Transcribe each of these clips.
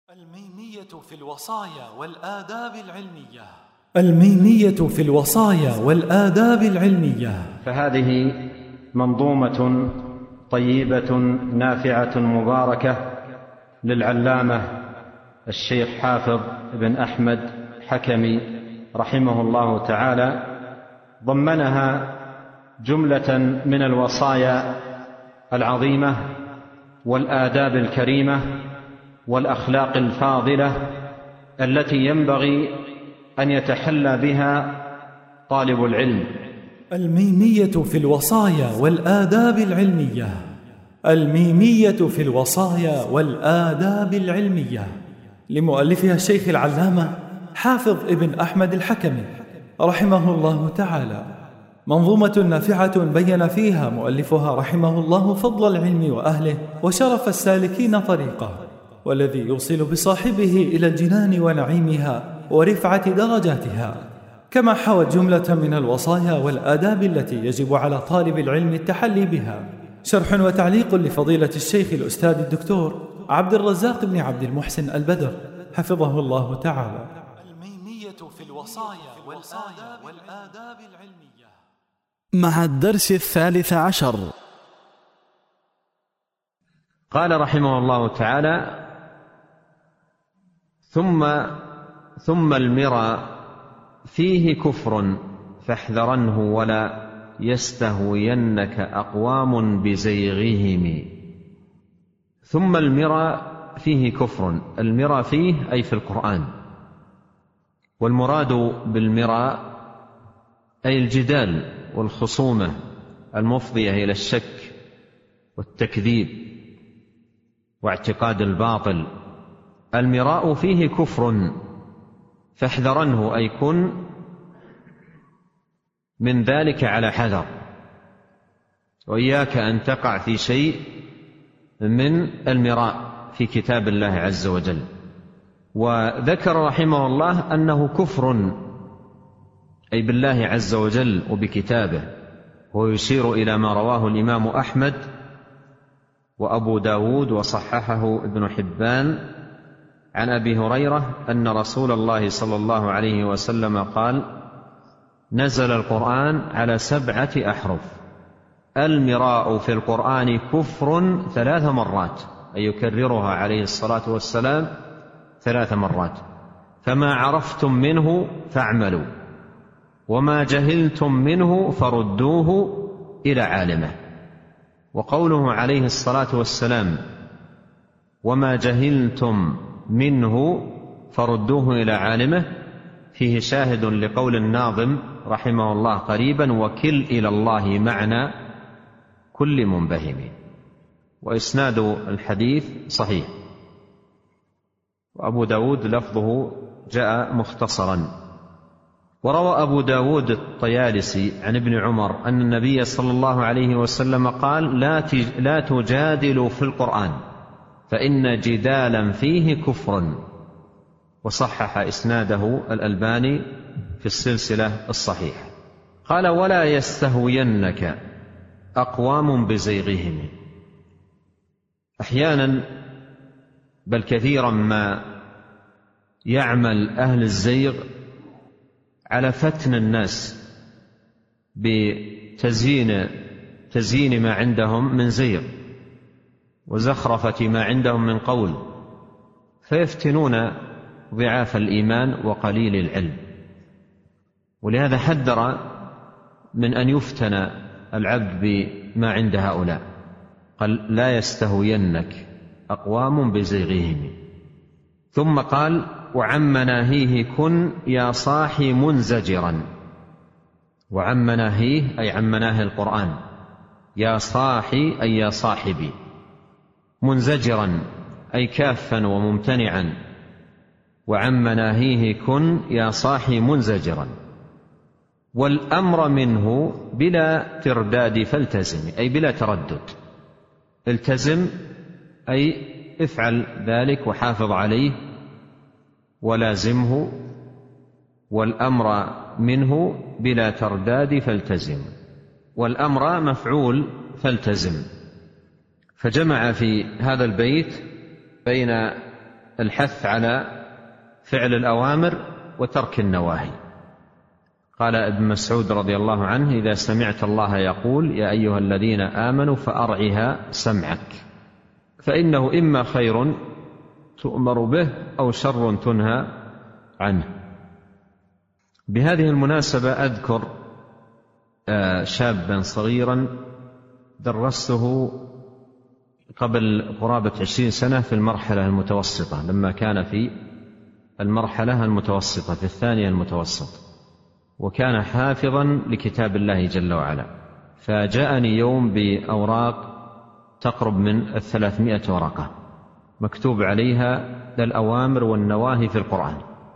الميمية في الوصايا والآداب العلمية. الميمية في الوصايا والآداب العلمية. فهذه منظومة طيبة نافعة مباركة للعلامة الشيخ حافظ بن أحمد حكمي رحمه الله تعالى، ضمنها جملة من الوصايا العظيمة والآداب الكريمة والأخلاق الفاضلة التي ينبغي أن يتحلى بها طالب العلم. الميمية في الوصايا والآداب العلمية. الميمية في الوصايا والآداب العلمية لمؤلفها الشيخ العلامة حافظ ابن أحمد الحكمي رحمه الله تعالى، منظومة نافعة بين فيها مؤلفها رحمه الله فضل العلم وأهله وشرف السالكين طريقه، والذي يوصل بصاحبه إلى الجنان ونعيمها ورفعة درجاتها، كما حوت جملة من الوصايا والآداب التي يجب على طالب العلم التحلي بها. شرح وتعليق لفضيلة الشيخ الأستاذ الدكتور عبد الرزاق بن عبد المحسن البدر حفظه الله تعالى. الميمية في الوصايا والآداب العلمية مع الدرس 13. قال رحمه الله تعالى: ثم المرى فيه كفر فاحذرنه ولا يستهوينك أقوام بزيغهم. ثم المرى فيه كفر، المرى فيه أي في القرآن، والمراد بالمرى أي الجدال والخصومة المفضية إلى الشك والتكذيب واعتقاد الباطل. المراء فيه كفر فاحذرنه أي كن من ذلك على حذر، وإياك أن تقع في شيء من المراء في كتاب الله عز وجل. وذكر رحمه الله أنه كفر أي بالله عز وجل وبكتابه، ويشير إلى ما رواه الإمام أحمد وأبو داود وصححه ابن حبان عن أبي هريرة أن رسول الله صلى الله عليه وسلم قال: نزل القرآن على 7 أحرف، المراء في القرآن كفر 3 مرات، أي يكررها عليه الصلاة والسلام 3 مرات. فما عرفتم منه فاعملوا، وما جهلتم منه فردوه إلى عالمه. وقوله عليه الصلاة والسلام وما جهلتم منه فردوه إلى عالمه فيه شاهد لقول الناظم رحمه الله قريبا: وكل إلى الله معنى كل منبهم. وإسناد الحديث صحيح. وأبو داود لفظه جاء مختصرا. وروى أبو داود الطيالسي عن ابن عمر أن النبي صلى الله عليه وسلم قال: لا تجادلوا في القرآن فإن جدالا فيه كفر. وصحح إسناده الألباني في السلسلة الصحيحة. قال: ولا يستهوينك أقوام بزيغهم. أحيانا بل كثيرا ما يعمل أهل الزيغ على فتن الناس بتزيين ما عندهم من زيغ وزخرفة ما عندهم من قول، فيفتنون ضعاف الإيمان وقليل العلم. ولهذا حذر من أن يفتن العبد بما عند هؤلاء. قال: لا يستهوينك أقوام بزيغهم. ثم قال: وعن مناهيه كن يا صاحي منزجرا. وعن مناهيه أي عن مناهي القرآن، يا صاحي أي يا صاحبي، منزجرا أي كافا وممتنعا. وعن مناهيه كن يا صاحي منزجرا. والأمر منه بلا ترداد فالتزم، أي بلا تردد. التزم أي افعل ذلك وحافظ عليه ولازمه. والأمر منه بلا ترداد فالتزم. والأمر مفعول فالتزم. فجمع في هذا البيت بين الحث على فعل الأوامر وترك النواهي. قال ابن مسعود رضي الله عنه: إذا سمعت الله يقول يا أيها الذين آمنوا فأرعها سمعك، فإنه إما خير تؤمر به أو شر تنهى عنه. بهذه المناسبة أذكر شابا صغيرا درسته قبل قرابة 20 سنة في المرحلة المتوسطة، لما كان في المرحلة المتوسطة في الثانية المتوسط، وكان حافظا لكتاب الله جل وعلا. فجاءني يوم بأوراق تقرب من 300 ورقة مكتوب عليها الأوامر والنواهي في القرآن،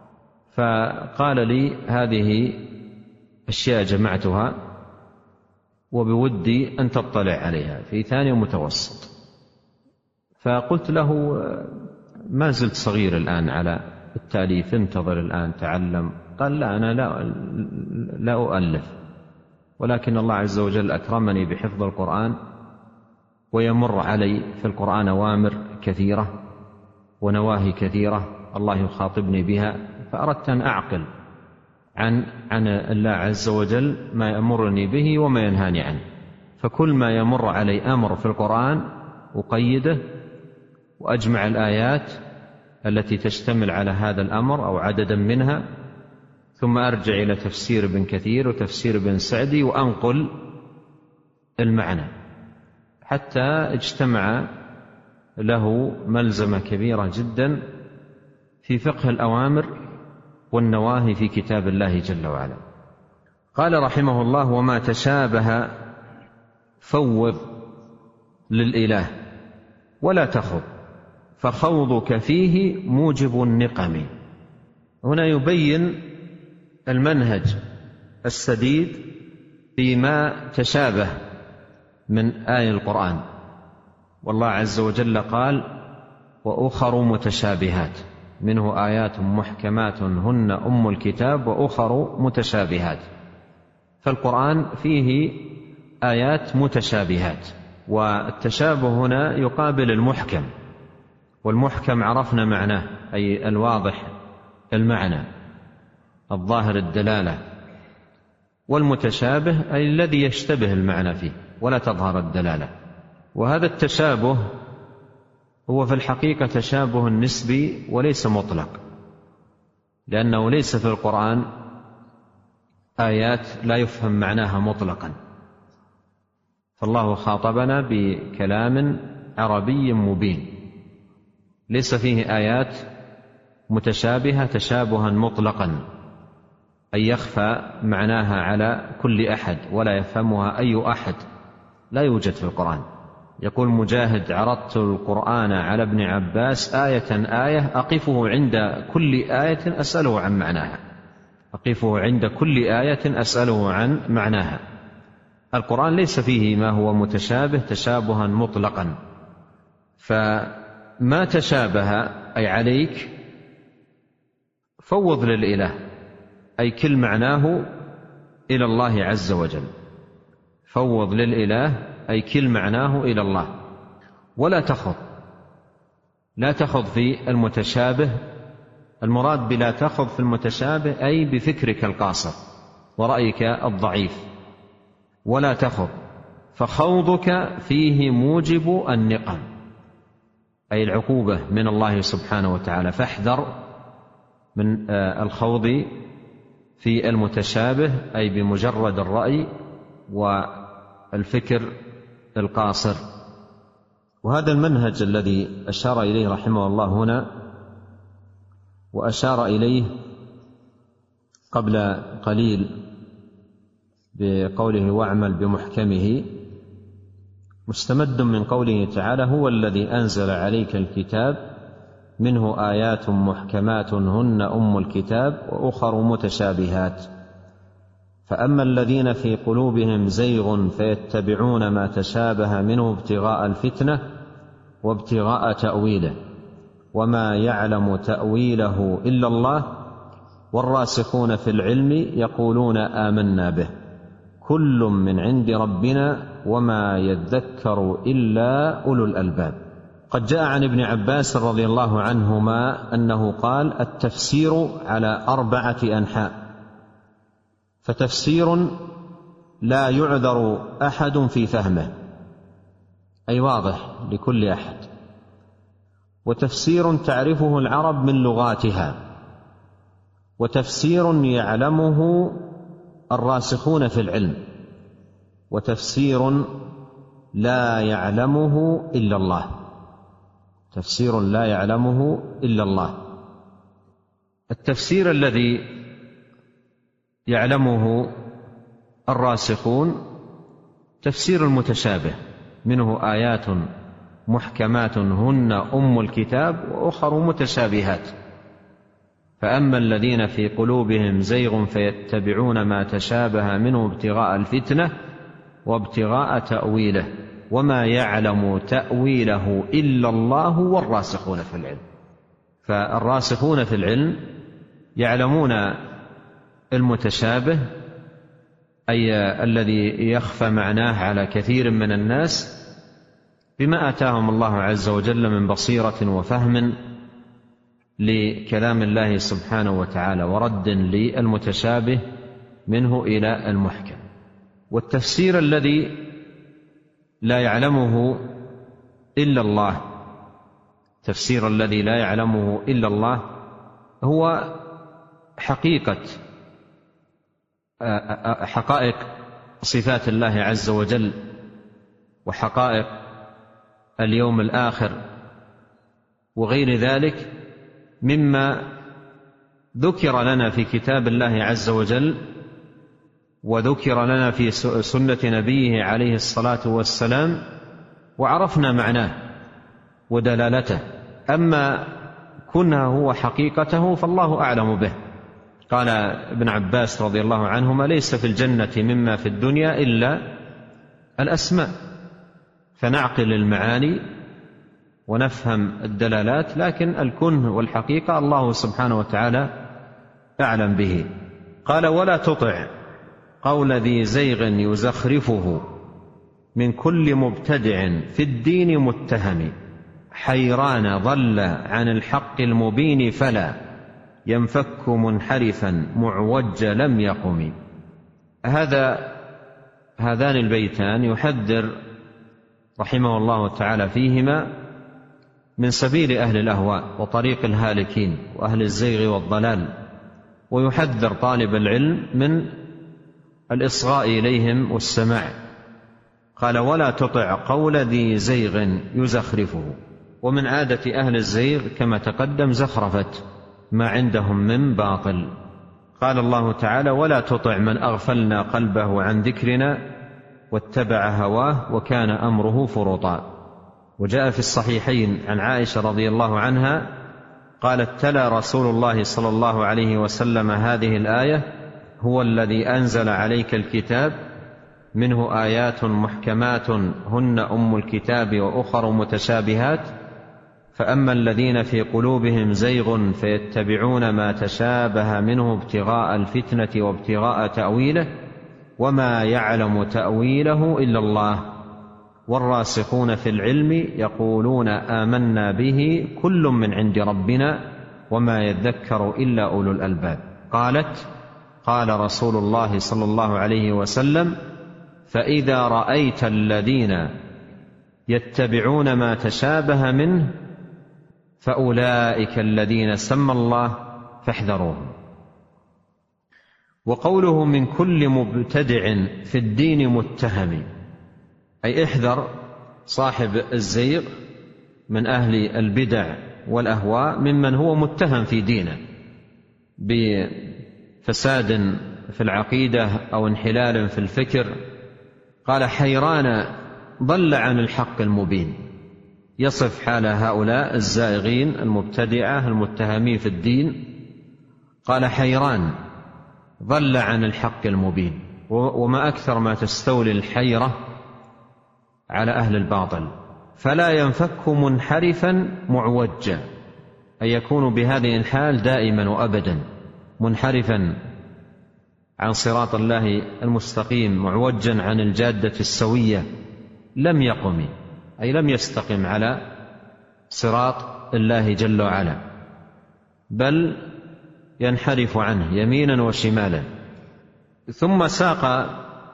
فقال لي: هذه أشياء جمعتها وبودي أن تطلع عليها في ثاني متوسط. فقلت له: ما زلت صغير الآن على التأليف، انتظر الآن تعلم. قال: لا، أنا لا أؤلف، ولكن الله عز وجل أكرمني بحفظ القرآن، ويمر علي في القرآن أوامر كثيرة ونواهي كثيرة الله يخاطبني بها، فأردت أن أعقل عن الله عز وجل ما يأمرني به وما ينهاني عنه. فكل ما يمر علي أمر في القرآن أقيده وأجمع الآيات التي تشتمل على هذا الأمر أو عددا منها، ثم أرجع إلى تفسير ابن كثير وتفسير ابن سعدي وأنقل المعنى، حتى اجتمع له ملزمة كبيرة جدا في فقه الأوامر والنواهي في كتاب الله جل وعلا. قال رحمه الله: وما تشابه فوض للإله ولا تخض، فخوضك فيه موجب النقم. هنا يبين المنهج السديد فيما تشابه من آية القرآن. والله عز وجل قال: وأخر متشابهات منه آيات محكمات هن أم الكتاب وأخر متشابهات. فالقرآن فيه آيات متشابهات، والتشابه هنا يقابل المحكم، والمحكم عرفنا معناه، أي الواضح المعنى الظاهر الدلالة، والمتشابه أي الذي يشتبه المعنى فيه ولا تظهر الدلالة. وهذا التشابه هو في الحقيقة تشابه نسبي وليس مطلق، لأنه ليس في القرآن آيات لا يفهم معناها مطلقا، فالله خاطبنا بكلام عربي مبين، ليس فيه آيات متشابهة تشابها مطلقا، أي يخفى معناها على كل أحد ولا يفهمها أي أحد، لا يوجد في القرآن. يقول مجاهد: عرضت القرآن على ابن عباس آية آية أقفه عند كل آية أسأله عن معناها، أقفه عند كل آية أسأله عن معناها. القرآن ليس فيه ما هو متشابه تشابها مطلقا، فما تشابه أي عليك فوض للإله، أي كل معناه إلى الله عز وجل. فوض للإله أي كل معناه إلى الله، ولا تخض، لا تخض في المتشابه. المراد بلا تخض في المتشابه أي بفكرك القاصر ورأيك الضعيف، ولا تخض، فخوضك فيه موجب النقم، أي العقوبة من الله سبحانه وتعالى. فاحذر من الخوض في المتشابه، أي بمجرد الرأي والفكر القاصر. وهذا المنهج الذي أشار إليه رحمه الله هنا، وأشار إليه قبل قليل بقوله: واعمل بمحكمه، مستمد من قوله تعالى: هو الذي أنزل عليك الكتاب منه آيات محكمات هن أم الكتاب وأخر متشابهات، فأما الذين في قلوبهم زيغ فيتبعون ما تشابه منه ابتغاء الفتنة وابتغاء تأويله، وما يعلم تأويله إلا الله، والراسخون في العلم يقولون آمنا به كل من عند ربنا وما يذكر إلا أولو الألباب. قد جاء عن ابن عباس رضي الله عنهما أنه قال: التفسير على 4 أنحاء، فتفسير لا يعذر أحد في فهمه، أي واضح لكل أحد، وتفسير تعرفه العرب من لغاتها، وتفسير يعلمه الراسخون في العلم، وتفسير لا يعلمه إلا الله. تفسير لا يعلمه إلا الله. التفسير الذي يعلمه الراسخون تفسير المتشابه، منه آيات محكمات هن أم الكتاب وأخر متشابهات، فأما الذين في قلوبهم زيغ فيتبعون ما تشابه منه ابتغاء الفتنة وابتغاء تأويله وما يعلم تأويله إلا الله والراسخون في العلم. فالراسخون في العلم يعلمون المتشابه، أي الذي يخفى معناه على كثير من الناس، بما آتاهم الله عز وجل من بصيرة وفهم لكلام الله سبحانه وتعالى، ورد للمتشابه منه إلى المحكم. والتفسير الذي لا يعلمه إلا الله، التفسير الذي لا يعلمه إلا الله هو حقائق صفات الله عز وجل، وحقائق اليوم الآخر، وغير ذلك مما ذكر لنا في كتاب الله عز وجل، وذكر لنا في سنة نبيه عليه الصلاة والسلام، وعرفنا معناه ودلالته. أما كنه هو حقيقته فالله أعلم به. قال ابن عباس رضي الله عنهما: ليس في الجنة مما في الدنيا إلا الأسماء، فنعقل المعاني ونفهم الدلالات، لكن الكنه والحقيقة الله سبحانه وتعالى أعلم به. قال: ولا تطع قول ذي زيغ يزخرفه من كل مبتدع في الدين متهم، حيران ضل عن الحق المبين فلا ينفك منحرفا معوج لم يقم. هذان البيتان يحذر رحمه الله تعالى فيهما من سبيل أهل الأهواء وطريق الهالكين وأهل الزيغ والضلال، ويحذر طالب العلم من الإصغاء إليهم والسماع. قال: ولا تطع قول ذي زيغ يزخرفه. ومن عادة أهل الزيغ كما تقدم زخرفة ما عندهم من باطل. قال الله تعالى: ولا تطع من أغفلنا قلبه عن ذكرنا واتبع هواه وكان أمره فرطا. وجاء في الصحيحين عن عائشة رضي الله عنها قالت: تلا رسول الله صلى الله عليه وسلم هذه الآية: هو الذي أنزل عليك الكتاب منه آيات محكمات هن أم الكتاب وأخر متشابهات، فأما الذين في قلوبهم زيغ فيتبعون ما تشابه منه ابتغاء الفتنة وابتغاء تأويله وما يعلم تأويله إلا الله والراسخون في العلم يقولون آمنا به كل من عند ربنا وما يذكر إلا أولو الألباب. قالت: قال رسول الله صلى الله عليه وسلم: فإذا رأيت الذين يتبعون ما تشابه منه فأولئك الذين سمى الله فاحذروهم. وقوله من كل مبتدع في الدين متهم، أي احذر صاحب الزيغ من أهل البدع والأهواء ممن هو متهم في دينه بفساد في العقيدة أو انحلال في الفكر. قال: حيران ضل عن الحق المبين، يصف حال هؤلاء الزائغين المبتدعة المتهمين في الدين. قال: حيران ضل عن الحق المبين. وما أكثر ما تستولي الحيرة على أهل الباطل. فلا ينفك منحرفا معوجا، أي يكون بهذه الحال دائما وأبدا منحرفا عن صراط الله المستقيم، معوجا عن الجادة السوية، لم يقم، أي لم يستقم على صراط الله جل وعلا، بل ينحرف عنه يمينا وشمالا. ثم ساق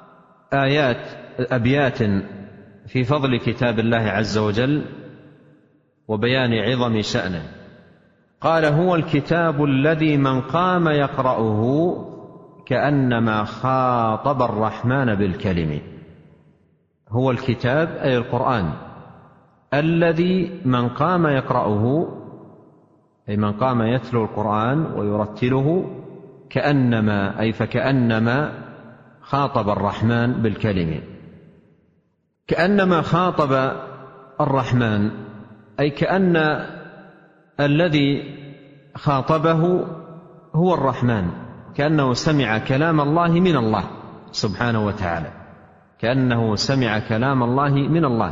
أبيات في فضل كتاب الله عز وجل وبيان عظم شأنه. قال: هو الكتاب الذي من قام يقرأه كأنما خاطب الرحمن بالكلم. هو الكتاب أي القرآن الذي من قام يقرأه، أي من قام يتلو القرآن ويرتله، كأنما أي فكأنما خاطب الرحمن بالكلم. كأنما خاطب الرحمن أي كأن الذي خاطبه هو الرحمن، كأنه سمع كلام الله من الله سبحانه وتعالى، كأنه سمع كلام الله من الله،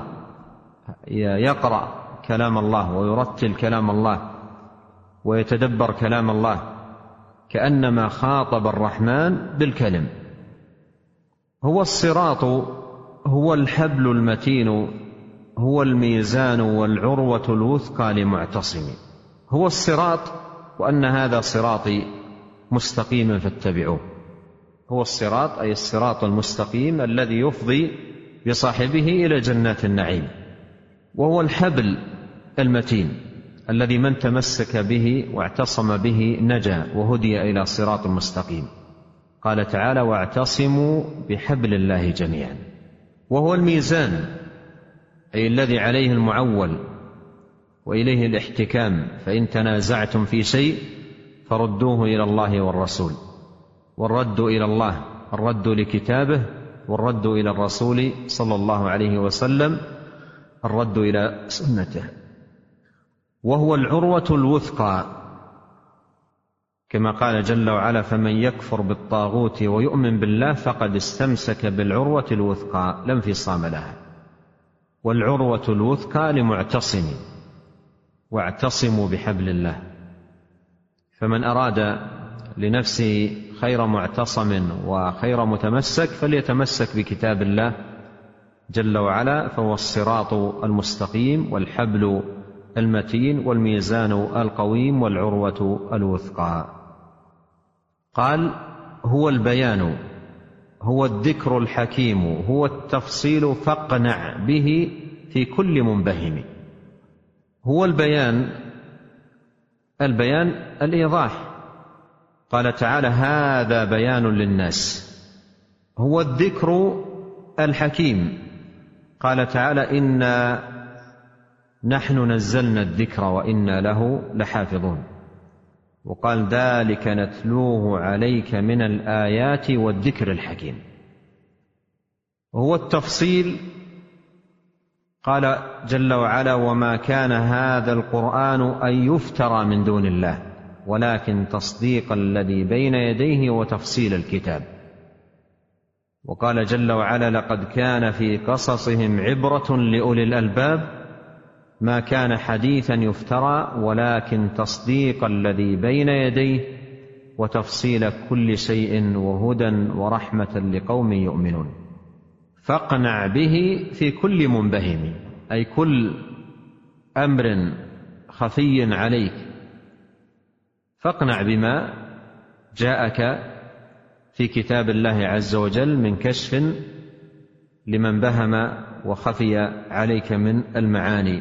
يقرأ كلام الله ويرتل كلام الله ويتدبر كلام الله، كأنما خاطب الرحمن بالكلم. هو الصراط، هو الحبل المتين، هو الميزان والعروة الوثقى لمعتصم. هو الصراط، وأن هذا صراطي مستقيما فاتبعوه. هو الصراط أي الصراط المستقيم الذي يفضي بصاحبه إلى جنات النعيم. وهو الحبل المتين الذي من تمسك به واعتصم به نجا وهدي إلى صراط مستقيم. قال تعالى: واعتصموا بحبل الله جميعا. وهو الميزان أي الذي عليه المعول وإليه الاحتكام، فإن تنازعتم في شيء فردوه إلى الله والرسول. والرد إلى الله الرد لكتابه، والرد إلى الرسول صلى الله عليه وسلم الرد إلى سنته. وهو العروة الوثقى، كما قال جل وعلا: فمن يكفر بالطاغوت ويؤمن بالله فقد استمسك بالعروة الوثقى لا انفصام لها. والعروة الوثقى لمعتصم، واعتصموا بحبل الله. فمن أراد لنفسه خير معتصم وخير متمسك فليتمسك بكتاب الله جل وعلا، فهو الصراط المستقيم والحبل المتين والميزان القويم والعروة الوثقى. قال: هو البيان، هو الذكر الحكيم، هو التفصيل فاقنع به في كل منبهم. هو البيان، البيان الإيضاح. قال تعالى: هذا بيان للناس. هو الذكر الحكيم. قال تعالى: إنا نحن نزلنا الذكر وإنا له لحافظون. وقال: ذلك نتلوه عليك من الآيات والذكر الحكيم. وهو التفصيل. قال جل وعلا: وما كان هذا القرآن أن يفترى من دون الله ولكن تصديق الذي بين يديه وتفصيل الكتاب. وقال جل وعلا: لقد كان في قصصهم عبرة لأولي الألباب ما كان حديثا يفترى ولكن تصديق الذي بين يديه وتفصيل كل شيء وهدى ورحمة لقوم يؤمنون. فاقنع به في كل منبهم، أي كل أمر خفي عليك فاقنع بما جاءك في كتاب الله عز وجل من كشف لمن بهم وخفي عليك من المعاني.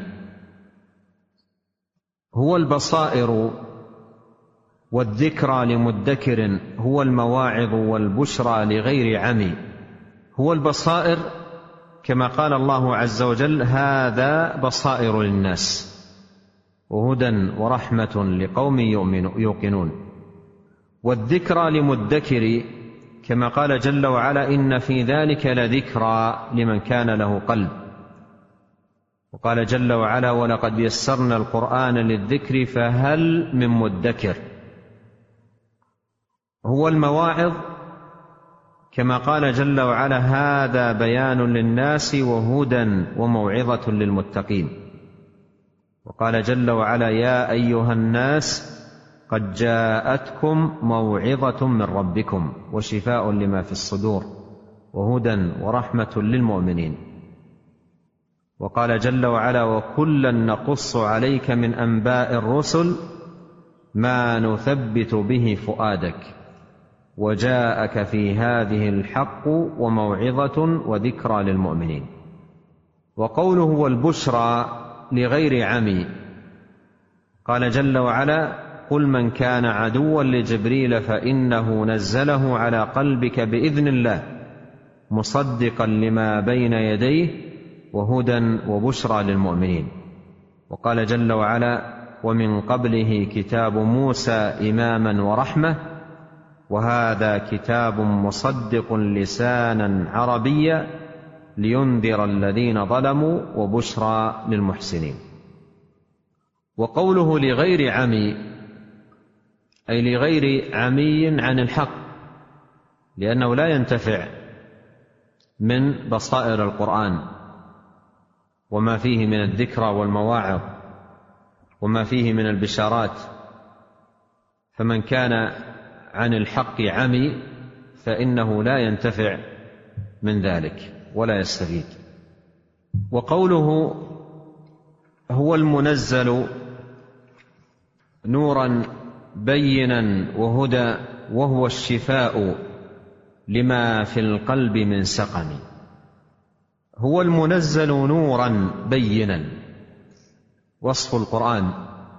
هو البصائر والذكرى لمدكر، هو المواعظ والبشرى لغير عمي. هو البصائر كما قال الله عز وجل: هذا بصائر للناس وهدى ورحمة لقوم يوقنون. والذكرى لمدكر كما قال جل وعلا: إن في ذلك لذكرى لمن كان له قلب. وقال جل وعلا: ولقد يسرنا القرآن للذكر فهل من مدكر. هو المواعظ كما قال جل وعلا: هذا بيان للناس وهدى وموعظة للمتقين. وقال جل وعلا: يا أيها الناس قد جاءتكم موعظة من ربكم وشفاء لما في الصدور وهدى ورحمة للمؤمنين. وقال جل وعلا: وكلا نقص عليك من أنباء الرسل ما نثبت به فؤادك وجاءك في هذه الحق وموعظة وذكرى للمؤمنين. وقوله والبشرى لغير عمي، قال جل وعلا: قل من كان عدوا لجبريل فإنه نزله على قلبك بإذن الله مصدقا لما بين يديه وهدى وبشرى للمؤمنين. وقال جل وعلا: ومن قبله كتاب موسى إماما ورحمة وهذا كتاب مصدق لسانا عربيا لينذر الذين ظلموا وبشرى للمحسنين. وقوله لغير عمي أي لغير عمي عن الحق، لأنه لا ينتفع من بصائر القرآن وما فيه من الذكرى والمواعظ وما فيه من البشارات، فمن كان عن الحق عمي فإنه لا ينتفع من ذلك ولا يستفيد. وقوله هو المنزل نورا بينا وهدى وهو الشفاء لما في القلب من سقم. هو المنزل نورا بينا، وصف القرآن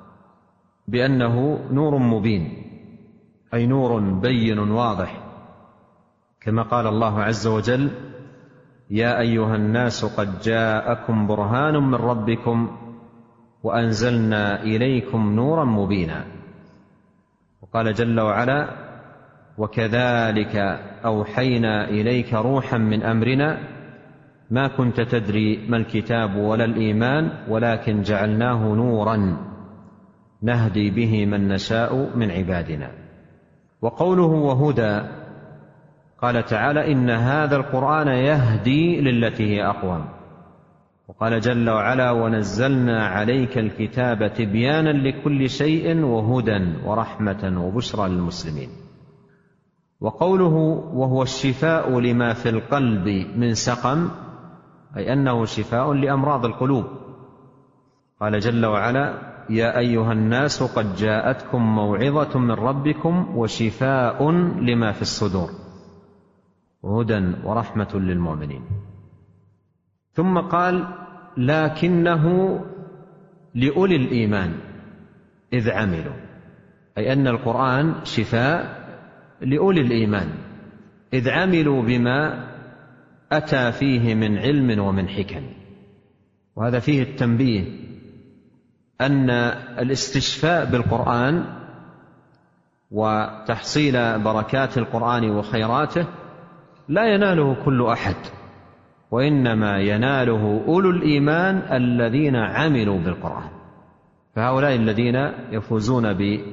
بأنه نور مبين، أي نور بين واضح، كما قال الله عز وجل: يا أيها الناس قد جاءكم برهان من ربكم وأنزلنا إليكم نورا مبينا. وقال جل وعلا: وكذلك أوحينا إليك روحا من أمرنا ما كنت تدري ما الكتاب ولا الإيمان ولكن جعلناه نورا نهدي به من نشاء من عبادنا. وقوله وهدى، قال تعالى: إن هذا القرآن يهدي للتي هي أقوم. وقال جل وعلا: ونزلنا عليك الكتاب تبيانا لكل شيء وهدى ورحمة وبشرى للمسلمين. وقوله وهو الشفاء لما في القلب من سقم، أي أنه شفاء لأمراض القلوب. قال جل وعلا: يا أيها الناس قد جاءتكم موعظة من ربكم وشفاء لما في الصدور وهدى ورحمة للمؤمنين. ثم قال: لكنه لأولي الإيمان إذ عملوا، أي أن القرآن شفاء لأولي الإيمان إذ عملوا بما أتى فيه من علم ومن حكم. وهذا فيه التنبيه أن الاستشفاء بالقرآن وتحصيل بركات القرآن وخيراته لا يناله كل أحد، وإنما يناله أولو الإيمان الذين عملوا بالقرآن، فهؤلاء الذين يفوزون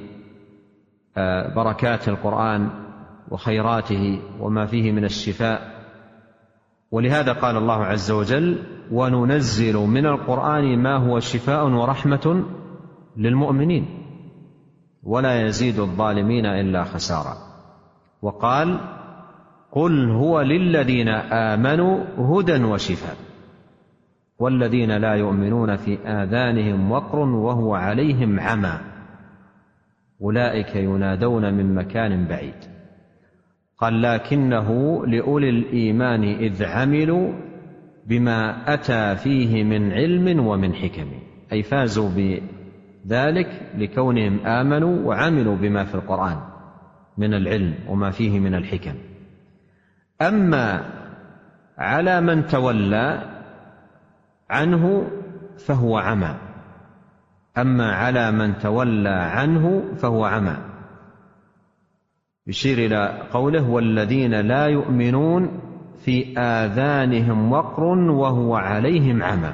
ببركات القرآن وخيراته وما فيه من الشفاء. ولهذا قال الله عز وجل: وننزل من القرآن ما هو شفاء ورحمة للمؤمنين ولا يزيد الظالمين إلا خسارا. وقال: قل هو للذين آمنوا هدى وشفاء والذين لا يؤمنون في آذانهم وقر وهو عليهم عمى أولئك ينادون من مكان بعيد. قال: لكنه لأولي الإيمان إذ عملوا بما أتى فيه من علم ومن حكم، أي فازوا بذلك لكونهم آمنوا وعملوا بما في القرآن من العلم وما فيه من الحكم. أما على من تولى عنه فهو عمى، أما على من تولى عنه فهو عمى، يشير إلى قوله: والذين لا يؤمنون في آذانهم وقر وهو عليهم عمى،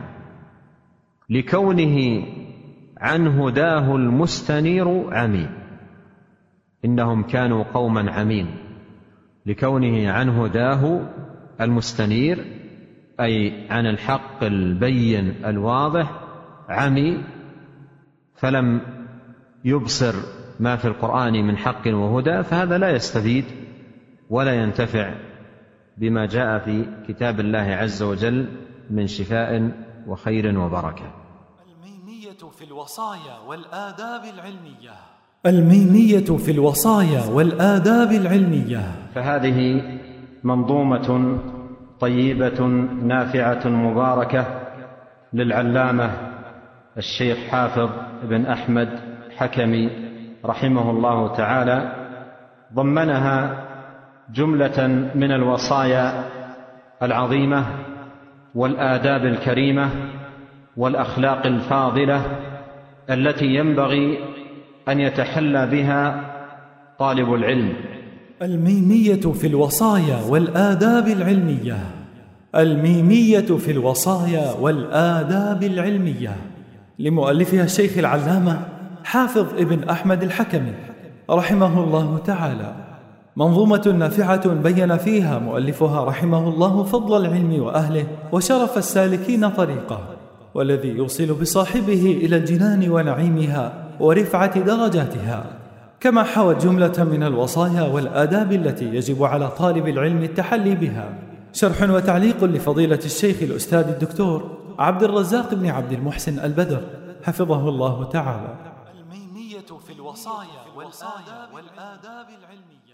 لكونه عن هداه المستنير عمي، إنهم كانوا قوما عمين، لكونه عن هداه المستنير أي عن الحق البين الواضح عمي، فلم يبصر ما في القرآن من حق وهدى، فهذا لا يستفيد ولا ينتفع بما جاء في كتاب الله عز وجل من شفاء وخير وبركة. الميمية في الوصايا والآداب العلمية. الميمية في الوصايا والآداب العلمية. فهذه منظومة طيبة نافعة مباركة للعلامة الشيخ حافظ بن أحمد حكمي رحمه الله تعالى، ضمنها جملة من الوصايا العظيمة والآداب الكريمة والأخلاق الفاضلة التي ينبغي أن يتحلى بها طالب العلم. الميمية في الوصايا والآداب العلمية. الميمية في الوصايا والآداب العلمية لمؤلفها الشيخ العلامة حافظ ابن أحمد الحكمي رحمه الله تعالى، منظومة نافعة بين فيها مؤلفها رحمه الله فضل العلم وأهله وشرف السالكين طريقه، والذي يوصل بصاحبه إلى الجنان ونعيمها ورفعة درجاتها، كما حوت جملة من الوصايا والآداب التي يجب على طالب العلم التحلي بها. شرح وتعليق لفضيلة الشيخ الأستاذ الدكتور عبد الرزاق بن عبد المحسن البدر حفظه الله تعالى. الميمية في الوصايا والآداب العلمية.